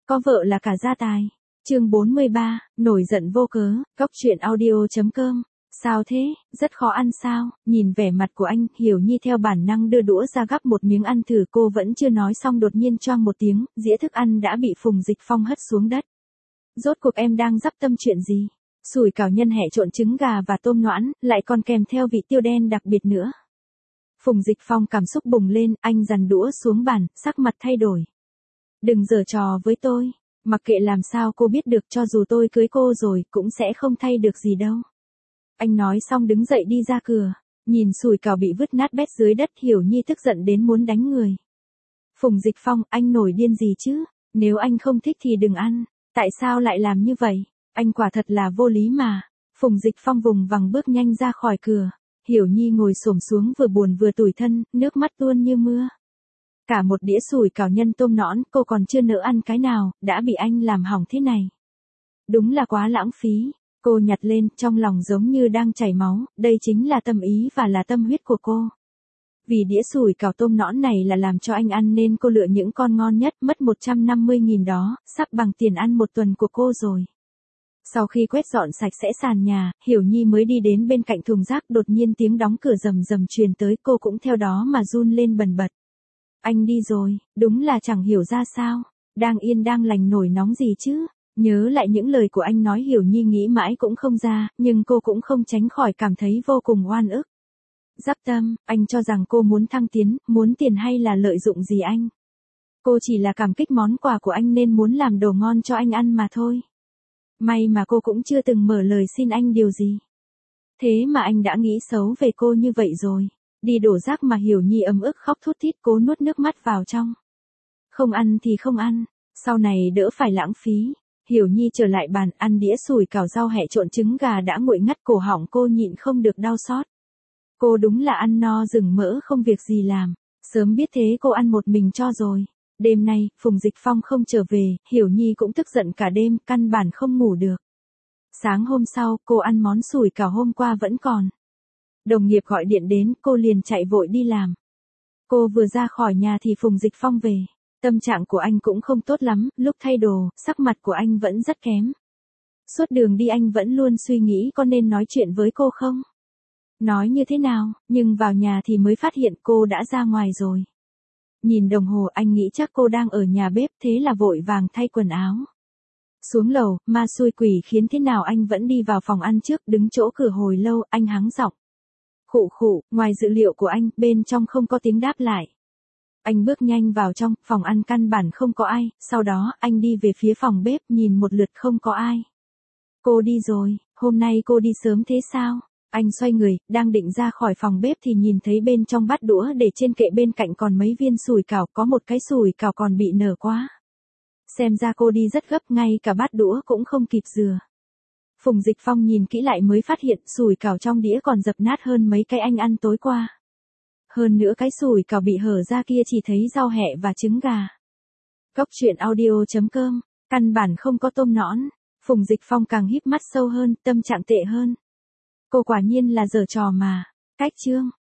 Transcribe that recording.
có vợ là cả gia tài. Chương 43, nổi giận vô cớ, Cóc truyện audio.com. Sao thế, rất khó ăn sao? Nhìn vẻ mặt của anh, Hiểu Nhi theo bản năng đưa đũa ra gắp một miếng ăn thử, cô vẫn chưa nói xong đột nhiên choang một tiếng, dĩa thức ăn đã bị Phùng Dịch Phong hất xuống đất. Rốt cuộc em đang dắp tâm chuyện gì? Sủi cảo nhân hẹ trộn trứng gà và tôm noãn, lại còn kèm theo vị tiêu đen đặc biệt nữa. Phùng Dịch Phong cảm xúc bùng lên, anh dằn đũa xuống bàn, sắc mặt thay đổi. Đừng giở trò với tôi, mặc kệ làm sao cô biết được, cho dù tôi cưới cô rồi, cũng sẽ không thay được gì đâu. Anh nói xong đứng dậy đi ra cửa, nhìn sủi cảo bị vứt nát bét dưới đất, Hiểu Nhi tức giận đến muốn đánh người. Phùng Dịch Phong, anh nổi điên gì chứ? Nếu anh không thích thì đừng ăn, tại sao lại làm như vậy? Anh quả thật là vô lý mà. Phùng Dịch Phong vùng vằng bước nhanh ra khỏi cửa. Hiểu Nhi ngồi xổm xuống vừa buồn vừa tủi thân, nước mắt tuôn như mưa. Cả một đĩa sủi cảo nhân tôm nõn, cô còn chưa nỡ ăn cái nào, đã bị anh làm hỏng thế này. Đúng là quá lãng phí. Cô nhặt lên, trong lòng giống như đang chảy máu, đây chính là tâm ý và là tâm huyết của cô. Vì đĩa sủi cảo tôm nõn này là làm cho anh ăn nên cô lựa những con ngon nhất, mất 150.000 đó, sắp bằng tiền ăn một tuần của cô rồi. Sau khi quét dọn sạch sẽ sàn nhà, Hiểu Nhi mới đi đến bên cạnh thùng rác, đột nhiên tiếng đóng cửa rầm rầm truyền tới, cô cũng theo đó mà run lên bần bật. Anh đi rồi, đúng là chẳng hiểu ra sao, đang yên đang lành nổi nóng gì chứ. Nhớ lại những lời của anh nói, Hiểu Nhi nghĩ mãi cũng không ra, nhưng cô cũng không tránh khỏi cảm thấy vô cùng oan ức. Dắp tâm, anh cho rằng cô muốn thăng tiến, muốn tiền hay là lợi dụng gì anh? Cô chỉ là cảm kích món quà của anh nên muốn làm đồ ngon cho anh ăn mà thôi. May mà cô cũng chưa từng mở lời xin anh điều gì. Thế mà anh đã nghĩ xấu về cô như vậy rồi. Đi đổ rác mà, Hiểu Nhi ấm ức khóc thút thít, cố nuốt nước mắt vào trong. Không ăn thì không ăn, sau này đỡ phải lãng phí. Hiểu Nhi trở lại bàn, ăn đĩa sủi cảo rau hẹ trộn trứng gà đã nguội ngắt cổ họng, cô nhịn không được đau xót. Cô đúng là ăn no rừng mỡ không việc gì làm. Sớm biết thế cô ăn một mình cho rồi. Đêm nay, Phùng Dịch Phong không trở về, Hiểu Nhi cũng tức giận cả đêm, căn bản không ngủ được. Sáng hôm sau, cô ăn món sủi cảo hôm qua vẫn còn. Đồng nghiệp gọi điện đến, cô liền chạy vội đi làm. Cô vừa ra khỏi nhà thì Phùng Dịch Phong về. Tâm trạng của anh cũng không tốt lắm, lúc thay đồ, sắc mặt của anh vẫn rất kém. Suốt đường đi anh vẫn luôn suy nghĩ có nên nói chuyện với cô không? Nói như thế nào, nhưng vào nhà thì mới phát hiện cô đã ra ngoài rồi. Nhìn đồng hồ, anh nghĩ chắc cô đang ở nhà bếp, thế là vội vàng thay quần áo. Xuống lầu, ma xui quỷ khiến thế nào anh vẫn đi vào phòng ăn trước, đứng chỗ cửa hồi lâu, anh hắng giọng. Khụ khụ, ngoài dự liệu của anh, bên trong không có tiếng đáp lại. Anh bước nhanh vào trong, phòng ăn căn bản không có ai, sau đó, anh đi về phía phòng bếp, nhìn một lượt không có ai. Cô đi rồi, hôm nay cô đi sớm thế sao? Anh xoay người, đang định ra khỏi phòng bếp thì nhìn thấy bên trong bát đũa để trên kệ bên cạnh còn mấy viên sủi cảo, có một cái sủi cảo còn bị nở quá. Xem ra cô đi rất gấp, ngay cả bát đũa cũng không kịp rửa. Phùng Dịch Phong nhìn kỹ lại mới phát hiện sủi cảo trong đĩa còn dập nát hơn mấy cái anh ăn tối qua. Hơn nữa cái sủi cảo bị hở ra kia chỉ thấy rau hẹ và trứng gà. Cóc truyện audio.com, căn bản không có tôm nõn. Phùng Dịch Phong càng híp mắt sâu hơn, tâm trạng tệ hơn. Cô quả nhiên là giở trò mà. Cách chương